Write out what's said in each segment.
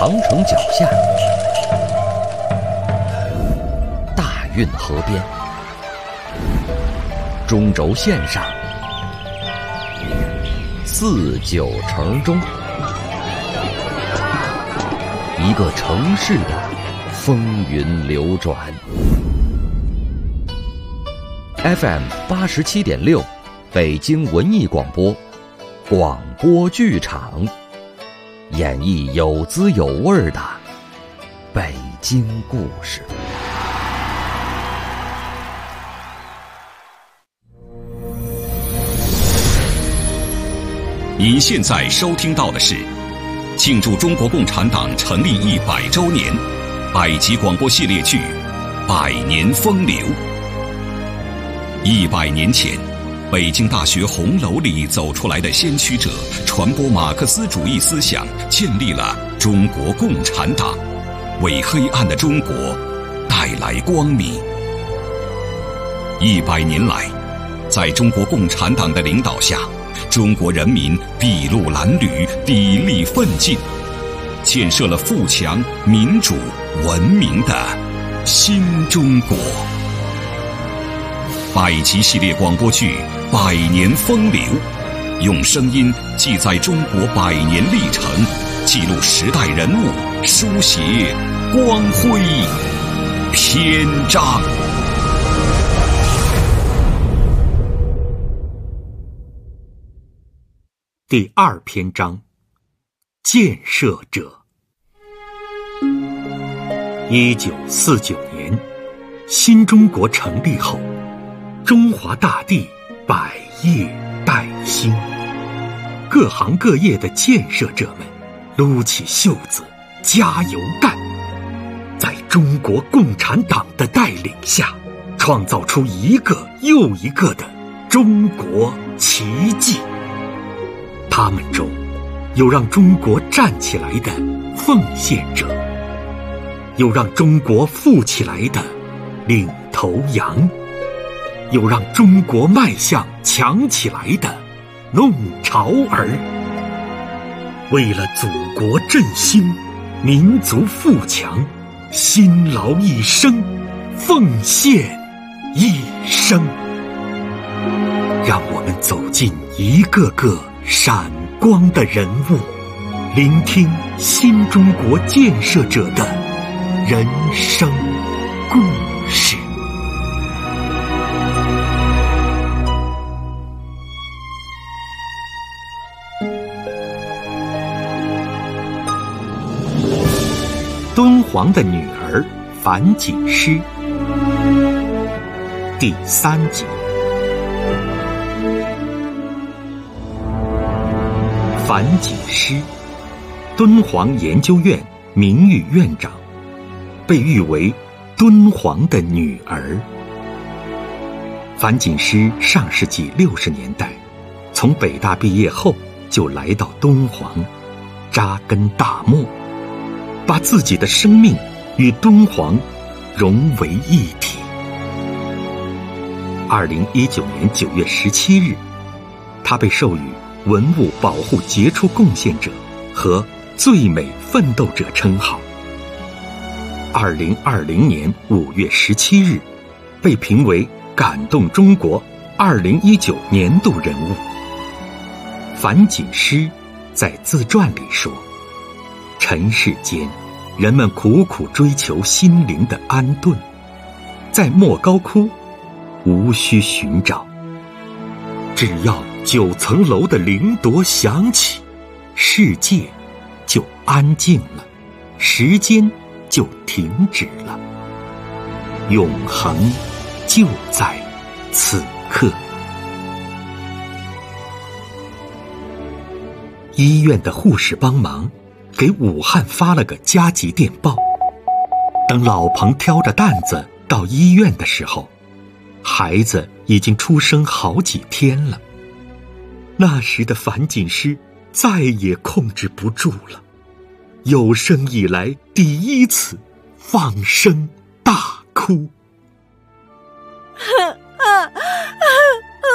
长城脚下，大运河边，中轴线上，四九城中，一个城市的风云流转。FM 87.6，北京文艺广播，广播剧场，演绎有滋有味的北京故事。 您现在收听到的是庆祝中国共产党成立100周年百集广播系列剧《百年风流》。100年前，北京大学红楼里走出来的先驱者，传播马克思主义思想，建立了中国共产党，为黑暗的中国带来光明。100年来，在中国共产党的领导下，中国人民筚路蓝缕，砥砺奋进，建设了富强、民主、文明的新中国。百集系列广播剧《百年风流》，用声音记载中国100年历程，记录时代人物，书写光辉篇章。 第2篇章，建设者。1949年，新中国成立后，中华大地百业待兴，各行各业的建设者们撸起袖子加油干，在中国共产党的带领下，创造出一个又一个的中国奇迹。他们中有让中国站起来的奉献者，有让中国富起来的领头羊，有让中国迈向强起来的弄潮儿。为了祖国振兴，民族富强，辛劳一生，奉献一生。让我们走进一个个闪光的人物，聆听新中国建设者的人生故事。敦煌的女儿樊锦诗，第3集。樊锦诗，敦煌研究院名誉院长，被誉为敦煌的女儿。樊锦诗上世纪60年代从北大毕业后就来到敦煌，扎根大漠，把自己的生命与敦煌融为一体。2019年9月17日，他被授予文物保护杰出贡献者和最美奋斗者称号。2020年5月17日，被评为感动中国2019年度人物。樊锦诗在自传里说，尘世间人们苦苦追求心灵的安顿，在莫高窟无需寻找，只要9层楼的铃铎响起，世界就安静了，时间就停止了，永恒就在此刻。医院的护士帮忙给武汉发了个加急电报。等老彭挑着担子到医院的时候，孩子已经出生好几天了。那时的樊锦诗再也控制不住了，有生以来第一次放声大哭。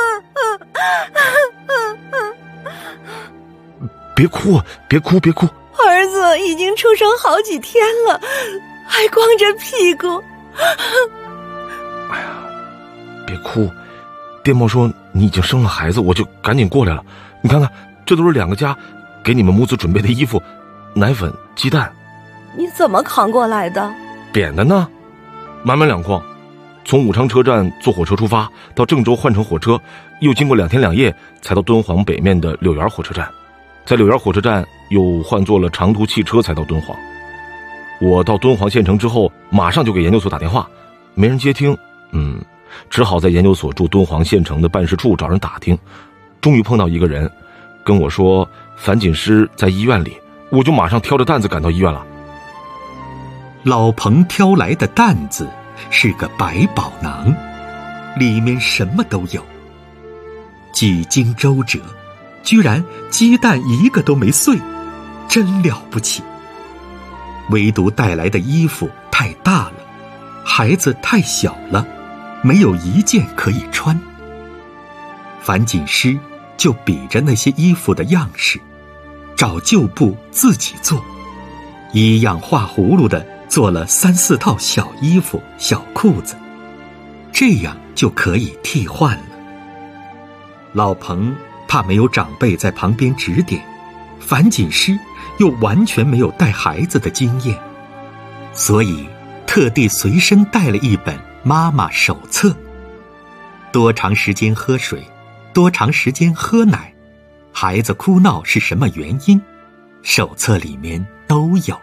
别哭，别哭，别哭， 儿子已经出生好几天了，还光着屁股。 哎呀，别哭，电报说你已经生了孩子，我就赶紧过来了。你看看，这都是2个家给你们母子准备的衣服、奶粉、鸡蛋。 你怎么扛过来的？ 扁的呢，满满2筐。从武昌车站坐火车出发，到郑州换乘火车，又经过2天2夜才到敦煌北面的柳园火车站，在柳园火车站又换坐了长途汽车才到敦煌。我到敦煌县城之后，马上就给研究所打电话，没人接听，只好在研究所驻敦煌县城的办事处找人打听，终于碰到一个人，跟我说樊锦诗在医院里，我就马上挑着担子赶到医院了。 老彭挑来的担子是个百宝囊，里面什么都有。几经周折，居然鸡蛋一个都没碎，真了不起。唯独带来的衣服太大了，孩子太小了，没有一件可以穿。樊锦诗就比着那些衣服的样式，找旧布自己做，一样画葫芦的做了3、4套小衣服、小裤子，这样就可以替换了。老彭怕没有长辈在旁边指点，樊锦诗又完全没有带孩子的经验，所以特地随身带了一本妈妈手册。多长时间喝水，多长时间喝奶，孩子哭闹是什么原因，手册里面都有。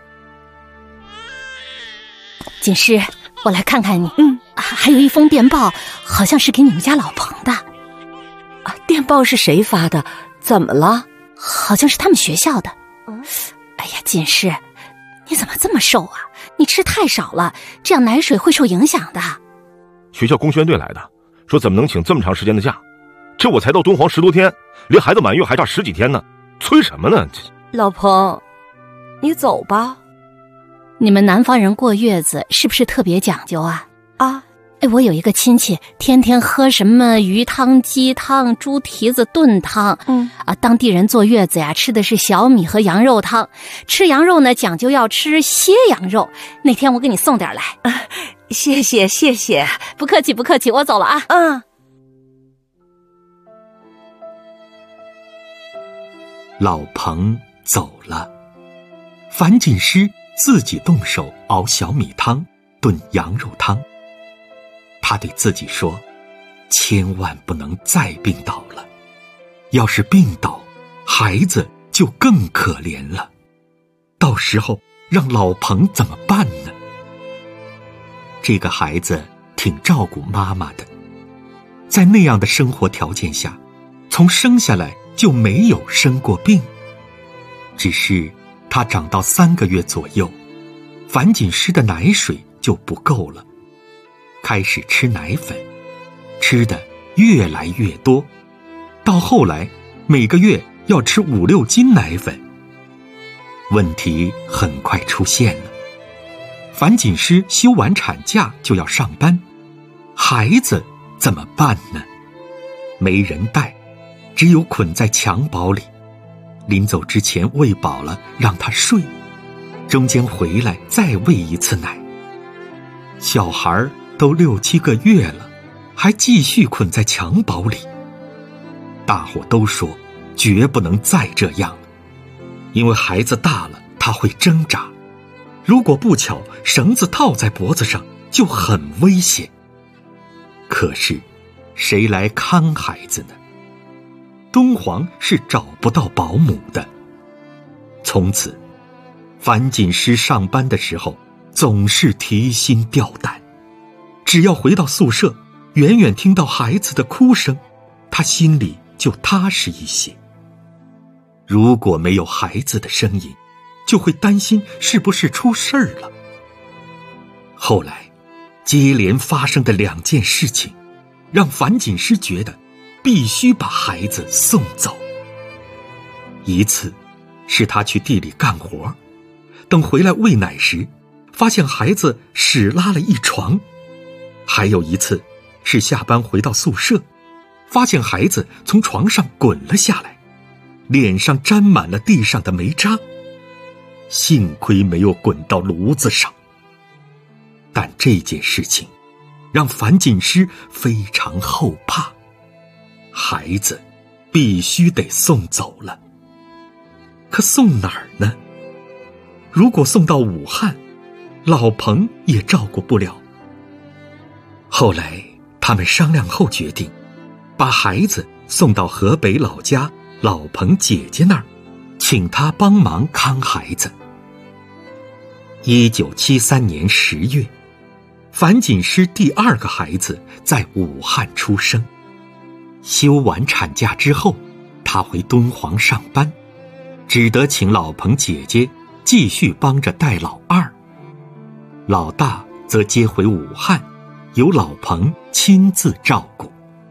锦诗，我来看看你。还有一封电报，好像是给你们家老彭的。 电报是谁发的？怎么了？ 好像是他们学校的。哎呀，锦诗，你怎么这么瘦啊？你吃太少了，这样奶水会受影响的。 学校工宣队来的，说怎么能请这么长时间的假？这我才到敦煌10多天，离孩子满月还差10几天呢，催什么呢？ 老彭，你走吧。 你们南方人过月子是不是特别讲究啊？我有一个亲戚，天天喝什么鱼汤、鸡汤、猪蹄子炖汤。当地人坐月子呀，吃的是小米和羊肉汤。吃羊肉呢，讲究要吃歇羊肉。那天我给你送点来。 谢谢。 不客气不客气，我走了啊。 老彭走了，樊锦诗自己动手熬小米汤、炖羊肉汤。他对自己说，千万不能再病倒了，要是病倒，孩子就更可怜了，到时候让老彭怎么办呢？这个孩子挺照顾妈妈的，在那样的生活条件下，从生下来就没有生过病，只是他长到3个月左右，樊锦诗的奶水就不够了，开始吃奶粉，吃的越来越多，到后来每个月要吃5、6斤奶粉。问题很快出现了，樊锦诗休完产假就要上班，孩子怎么办呢？没人带，只有捆在襁褓里，临走之前喂饱了让他睡，中间回来再喂一次奶。小孩都6、7个月了，还继续捆在襁褓里。大伙都说绝不能再这样了，因为孩子大了他会挣扎，如果不巧绳子套在脖子上就很危险。可是谁来看孩子呢？敦煌是找不到保姆的。从此樊锦诗上班的时候总是提心吊胆，只要回到宿舍，远远听到孩子的哭声，他心里就踏实一些。如果没有孩子的声音，就会担心是不是出事儿了。后来接连发生的2件事情，让樊锦诗觉得必须把孩子送走。一次是他去地里干活，等回来喂奶时，发现孩子屎拉了一床。还有一次是下班回到宿舍，发现孩子从床上滚了下来，脸上沾满了地上的煤渣。 幸亏没有滚到炉子上。但这件事情让樊锦诗非常后怕，孩子必须得送走了。可送哪儿呢？如果送到武汉，老彭也照顾不了。后来他们商量后决定，把孩子送到河北老家老彭姐姐那儿，请她帮忙看孩子。1973年10月，樊锦诗第2个孩子在武汉出生。休完产假之后，她回敦煌上班，只得请老彭姐姐继续帮着带老2，老大则接回武汉，由老彭亲自照顾。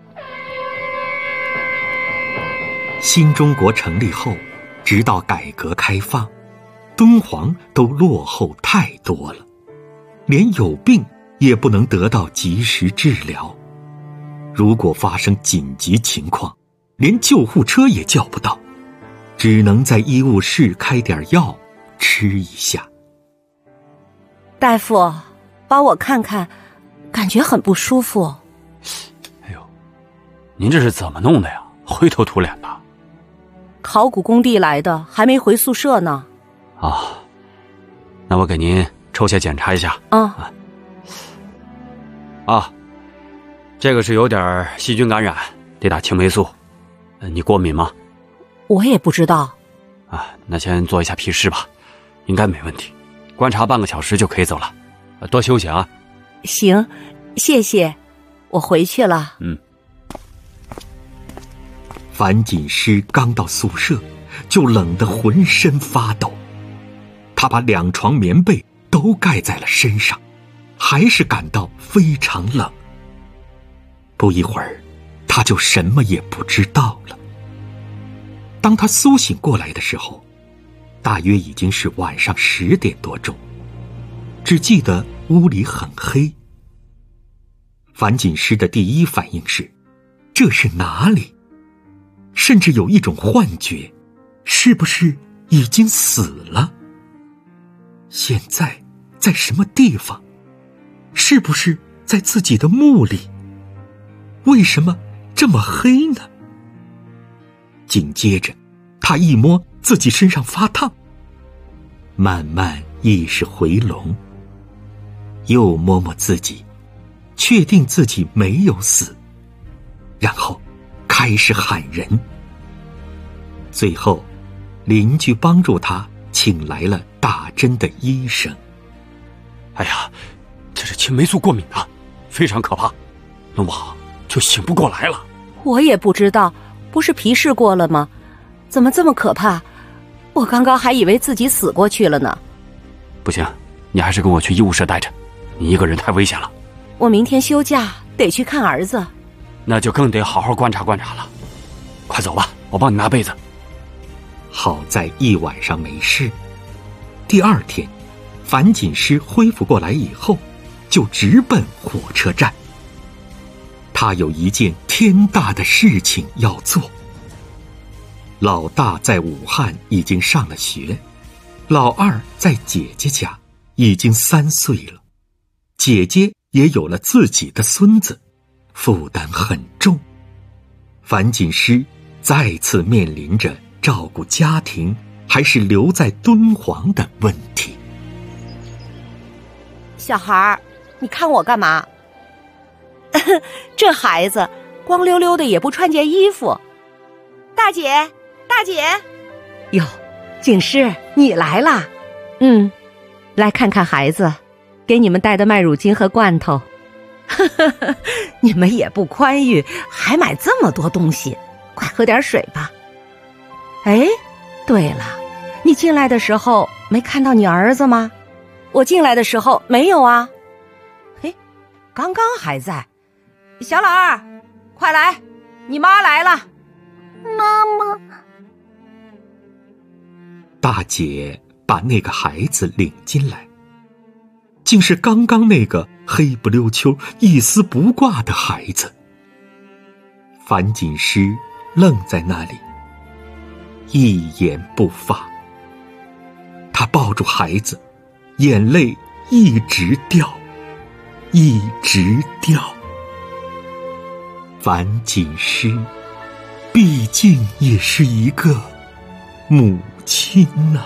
新中国成立后，直到改革开放，敦煌都落后太多了，连有病也不能得到及时治疗。如果发生紧急情况，连救护车也叫不到，只能在医务室开点药吃一下。 大夫，帮我看看，感觉很不舒服。 哎呦，您这是怎么弄的呀？灰头土脸的。 考古工地来的，还没回宿舍呢。 啊，那我给您抽血检查一下。这个是有点细菌感染，得打青霉素。你过敏吗？ 我也不知道。 那先做一下皮试吧，应该没问题。观察半个小时就可以走了，多休息啊。 行，谢谢，我回去了。 樊锦诗刚到宿舍，就冷得浑身发抖。他把2床棉被都盖在了身上，还是感到非常冷。不一会儿，他就什么也不知道了。当他苏醒过来的时候，大约已经是晚上10点多钟，只记得屋里很黑。樊锦诗的第一反应是，这是哪里？甚至有一种幻觉，是不是已经死了？现在在什么地方？是不是在自己的墓里？为什么这么黑呢？紧接着，他一摸自己身上发烫，慢慢意识回笼，又摸摸自己，确定自己没有死，然后开始喊人。最后，邻居帮助他请来了打针的医生。 哎呀，这是青霉素过敏啊，非常可怕，弄不好就醒不过来了。 我也不知道，不是皮试过了吗？怎么这么可怕？我刚刚还以为自己死过去了呢。 不行，你还是跟我去医务室待着，你一个人太危险了。 我明天休假，得去看儿子。 那就更得好好观察观察了。快走吧，我帮你拿被子。 好在一晚上没事。第2天，樊锦诗恢复过来以后，就直奔火车站。他有一件天大的事情要做。老大在武汉已经上了学，老2在姐姐家已经3岁了，姐姐也有了自己的孙子，负担很重。樊锦诗再次面临着照顾家庭还是留在敦煌的问题。 小孩儿，你看我干嘛？这孩子光溜溜的也不穿件衣服。大姐，大姐！哟，锦诗，你来啦？来看看孩子，给你们带的麦乳精和罐头。你们也不宽裕，还买这么多东西，快喝点水吧。哎，对了，你进来的时候没看到你儿子吗？我进来的时候没有啊。嘿，刚刚还在。小老2，快来，你妈来了。 妈妈。 大姐把那个孩子领进来，竟是刚刚那个黑不溜秋一丝不挂的孩子。樊锦诗愣在那里，一言不发。 他抱住孩子，眼泪一直掉，一直掉。樊锦诗毕竟也是一个母亲呐。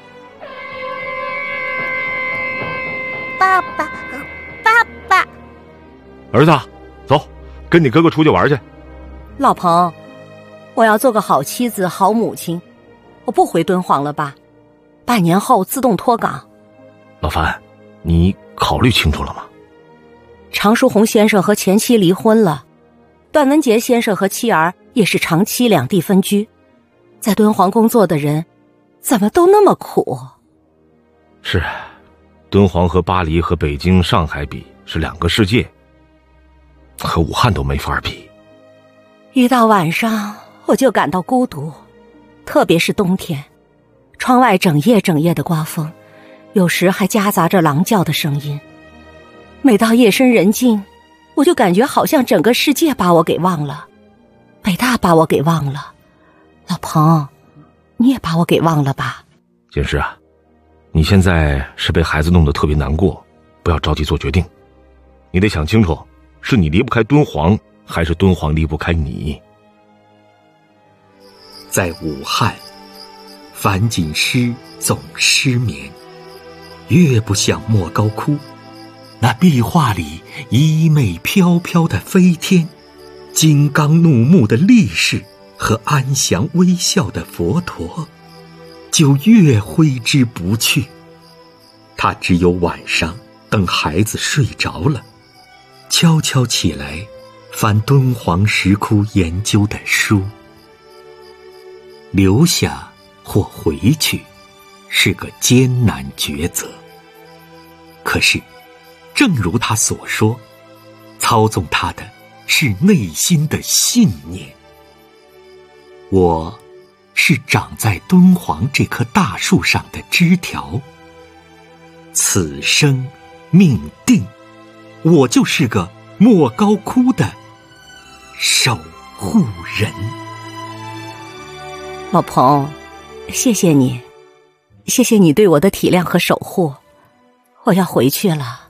爸爸，爸爸， 儿子，走，跟你哥哥出去玩去。 老彭，我要做个好妻子、好母亲，我不回敦煌了吧？半年后自动脱岗。 老樊，你考虑清楚了吗？ 常书鸿先生和前妻离婚了，段文杰先生和妻儿也是长期两地分居，在敦煌工作的人怎么都那么苦？ 是，敦煌和巴黎和北京、上海比是两个世界，和武汉都没法比。 一到晚上我就感到孤独，特别是冬天，窗外整夜的刮风，有时还夹杂着狼叫的声音。每到夜深人静，我就感觉好像整个世界把我给忘了，北大把我给忘了。老彭，你也把我给忘了吧？ 锦诗啊，你现在是被孩子弄得特别难过，不要着急做决定，你得想清楚，是你离不开敦煌，还是敦煌离不开你。 在武汉，樊锦诗总失眠，越不想莫高窟，那壁画里衣袂飘飘的飞天，金刚怒目的力士和安详微笑的佛陀，就越挥之不去。他只有晚上等孩子睡着了，悄悄起来翻敦煌石窟研究的书。留下或回去是个艰难抉择，可是正如他所说，操纵他的是内心的信念。我是长在敦煌这棵大树上的枝条，此生命定，我就是个莫高窟的守护人。 老彭，谢谢你，谢谢你对我的体谅和守护，我要回去了。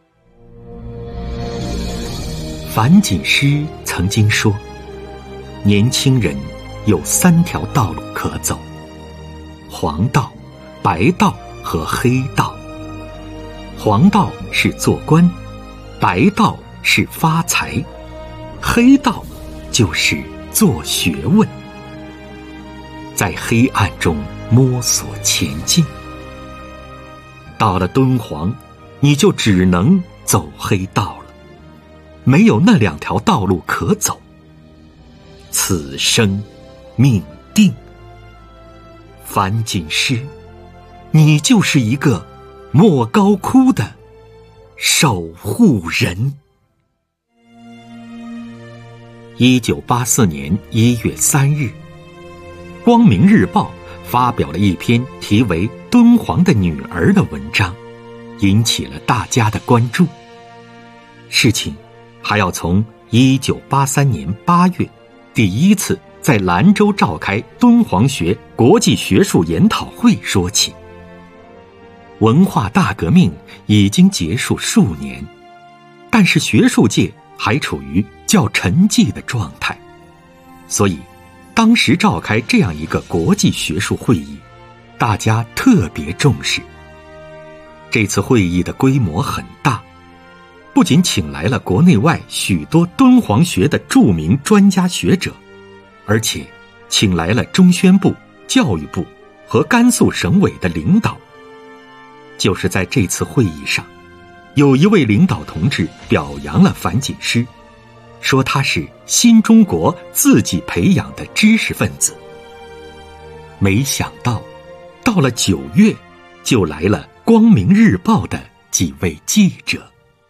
樊锦诗曾经说，年轻人有3条道路可走，黄道、白道和黑道。黄道是做官，白道是发财，黑道就是做学问。在黑暗中摸索前进，到了敦煌，你就只能走黑道了，没有那2条道路可走。此生命定，樊锦诗，你就是一个莫高窟的守护人。1984年1月3日，光明日报发表了一篇题为《敦煌的女儿》的文章，引起了大家的关注。事情还要从1983年8月第一次在兰州召开敦煌学国际学术研讨会说起。文化大革命已经结束数年，但是学术界还处于较沉寂的状态，所以当时召开这样一个国际学术会议，大家特别重视。这次会议的规模很大，不仅请来了国内外许多敦煌学的著名专家学者，而且请来了中宣部、教育部和甘肃省委的领导。就是在这次会议上，有一位领导同志表扬了樊锦诗，说他是新中国自己培养的知识分子。没想到到了9月，就来了光明日报的几位记者。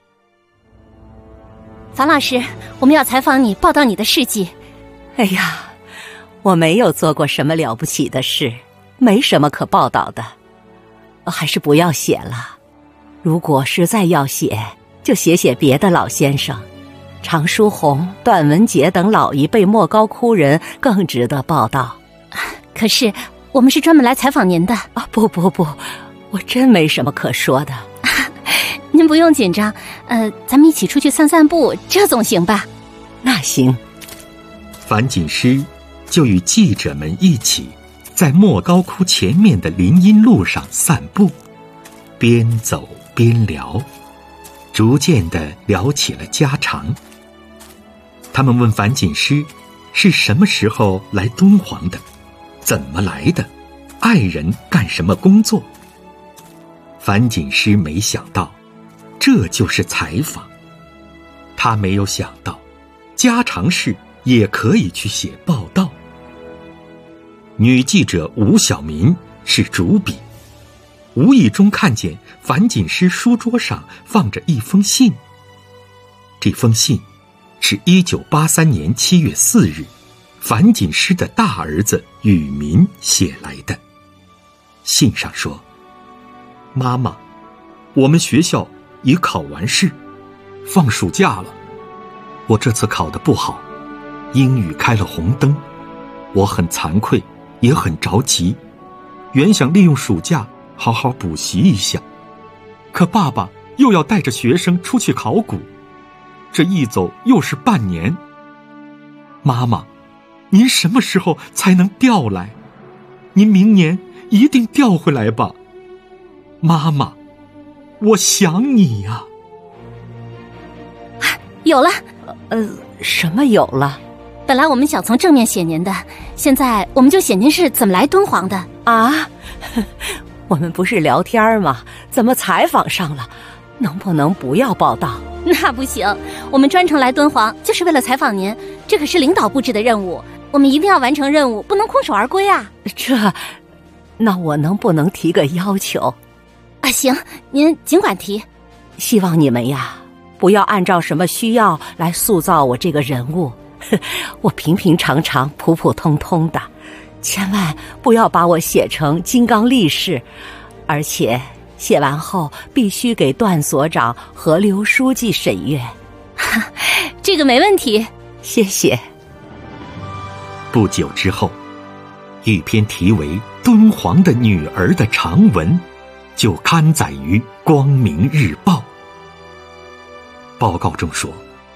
樊老师，我们要采访你，报道你的事迹。 哎呀，我没有做过什么了不起的事，没什么可报道的，还是不要写了。如果实在要写，就写别的老先生，常书鸿、段文杰等老一辈莫高窟人更值得报道。 可是我们是专门来采访您的。 不，我真没什么可说的。 您不用紧张，咱们一起出去散散步，这总行吧？ 那行。 樊锦诗就与记者们一起在莫高窟前面的林荫路上散步，边走边聊，逐渐地聊起了家常。他们问樊锦诗是什么时候来敦煌的，怎么来的，爱人干什么工作。樊锦诗没想到这就是采访，他没有想到家常事也可以去写报道。女记者吴晓民是主笔，无意中看见樊锦诗书桌上放着一封信。这封信是1983年7月4日樊锦诗的大儿子宇民写来的。信上说：妈妈，我们学校已考完试，放暑假了。我这次考得不好，英语开了红灯，我很惭愧，也很着急，原想利用暑假好好补习一下，可爸爸又要带着学生出去考古，这一走又是半年。妈妈，您什么时候才能调来？您明年一定调回来吧。妈妈，我想你呀。 有了。 什么有了？ 本来我们想从正面写您的，现在我们就写您是怎么来敦煌的。 啊，我们不是聊天吗？怎么采访上了？能不能不要报道？ 那不行，我们专程来敦煌就是为了采访您，这可是领导布置的任务，我们一定要完成任务，不能空手而归啊。 那我能不能提个要求？ 行，您尽管提。 希望你们呀，不要按照什么需要来塑造我这个人物，我平平常常、普普通通的，千万不要把我写成金刚力士，而且写完后必须给段所长和刘书记审阅。 这个没问题， 谢谢。 不久之后，一篇题为《敦煌的女儿》的长文就刊载于《光明日报》。报告中说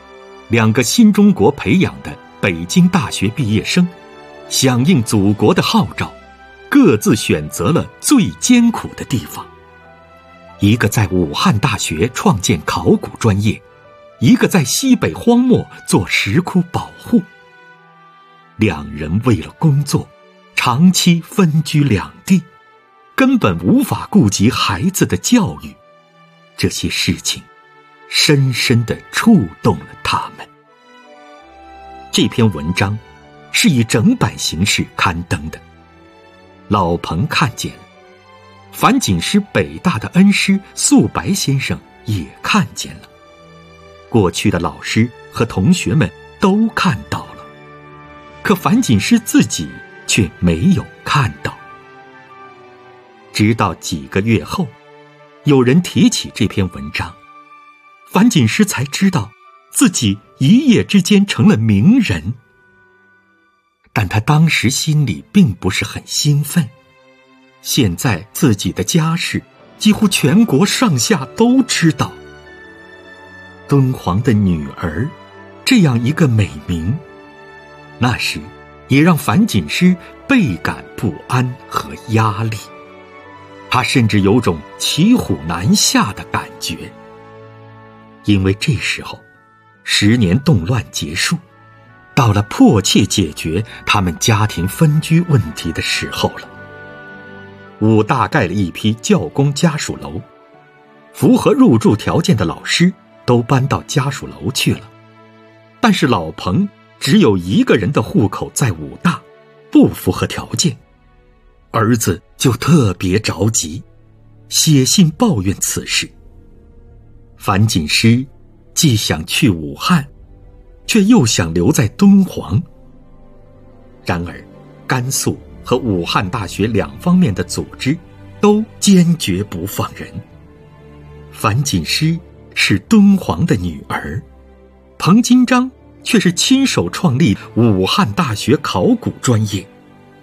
，2个新中国培养的北京大学毕业生，响应祖国的号召，各自选择了最艰苦的地方。一个在武汉大学创建考古专业，一个在西北荒漠做石窟保护。2人为了工作，长期分居两地，根本无法顾及孩子的教育。这些事情深深地触动了他们。这篇文章是以整版形式刊登的。老彭看见了，樊锦诗北大的恩师素白先生也看见了，过去的老师和同学们都看到了，可樊锦诗自己却没有看到。直到几个月后，有人提起这篇文章，樊锦诗才知道自己一夜之间成了名人。但他当时心里并不是很兴奋，现在自己的家事几乎全国上下都知道。敦煌的女儿这样一个美名，那时也让樊锦诗倍感不安和压力。他甚至有种骑虎难下的感觉，因为这时候10年动乱结束，到了迫切解决他们家庭分居问题的时候了。武大盖了一批教工家属楼，符合入住条件的老师都搬到家属楼去了，但是老彭只有1个人的户口在武大，不符合条件。儿子就特别着急，写信抱怨此事。樊锦诗既想去武汉，却又想留在敦煌。然而甘肃和武汉大学2方面的组织都坚决不放人。樊锦诗是敦煌的女儿，彭金章却是亲手创立武汉大学考古专业。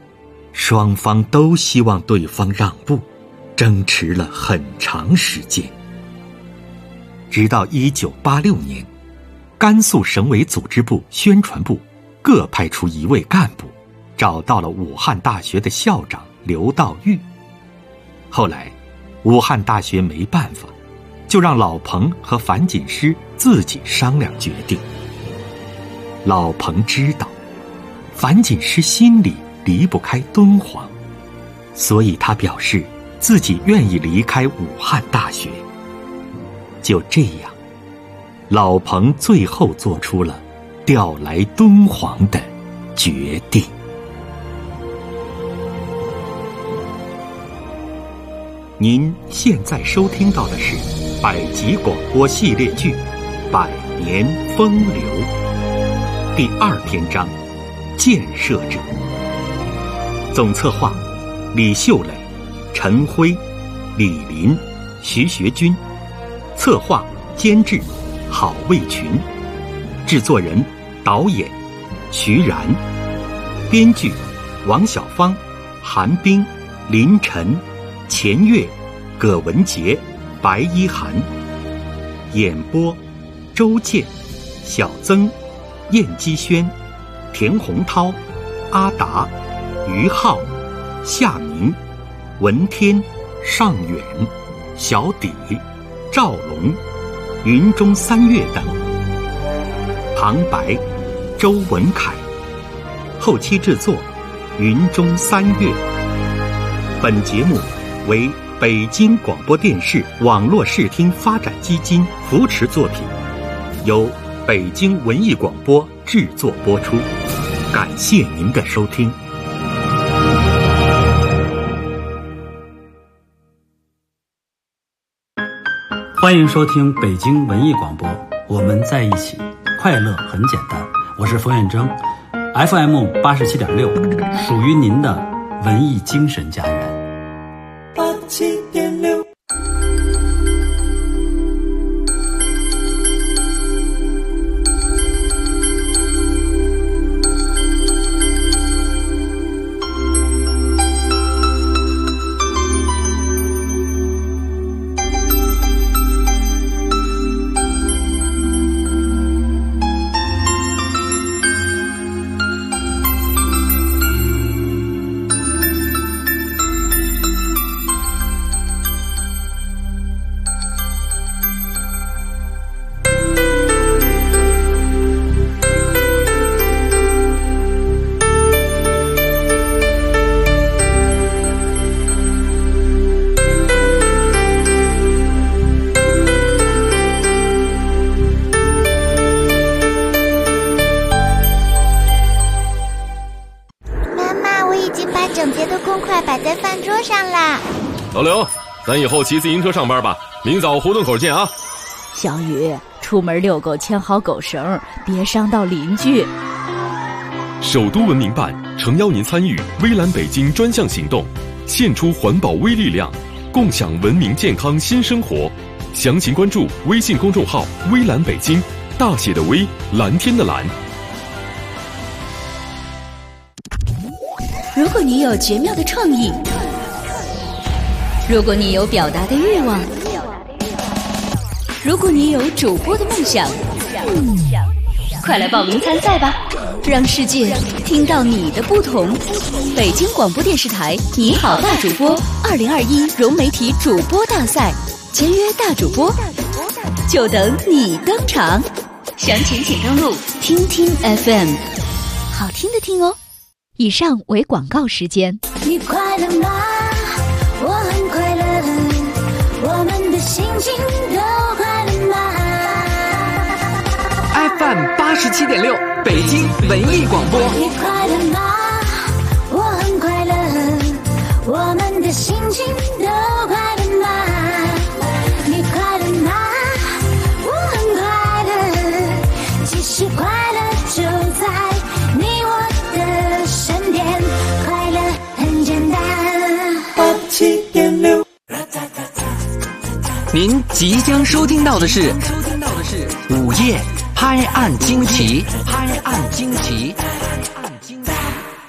双方都希望对方让步，争持了很长时间。直到1986年，甘肃省委组织部、宣传部各派出一位干部，找到了武汉大学的校长刘道玉。后来，武汉大学没办法，就让老彭和樊锦诗自己商量决定。老彭知道，樊锦诗心里离不开敦煌，所以他表示自己愿意离开武汉大学。就这样，老彭最后做出了调来敦煌的决定。您现在收听到的是百集广播系列剧《百年风流》第2篇章《建设者》，总策划李秀磊、陈辉、李林、徐学军，策划监制郝卫群，制作人导演徐然，编剧王小芳、韩冰、林晨、钱月、葛文杰、白一涵，演播周健、小曾、燕基轩、田洪涛、阿达、于浩、夏明、文天、尚远、小底、赵龙、云中三月等。旁白周文凯，后期制作云中三月。本节目为北京广播电视网络视听发展基金扶持作品，由北京文艺广播制作播出。感谢您的收听。 欢迎收听北京文艺广播，我们在一起，快乐很简单。我是冯远征 ，FM 87.6，属于您的文艺精神家园。87.6。 老刘，咱以后骑自行车上班吧，明早胡同口见啊。 小雨，出门遛狗牵好狗绳，别伤到邻居。 首都文明办诚邀您参与微蓝北京专项行动，献出环保微力量，共享文明健康新生活。详情关注微信公众号微蓝北京，大写的微，蓝天的蓝。 如果你有绝妙的创意，如果你有表达的欲望，如果你有主播的梦想，快来报名参赛吧，让世界听到你的不同。北京广播电视台你好大主播2021融媒体主播大赛，签约大主播，就等你登场。详情请登录听听 FM， 好听的听哦。以上为广告时间。 你快乐吗？我很快乐，我们的心情都快乐吗 ？FM 87.6，北京文艺广播。 你快乐吗？我很快乐，我们的心情都快乐吗？你快乐吗？我很快乐，其实快乐就在你我的身边，快乐很简单。87.6。 您即将收听到的是午夜拍案惊奇。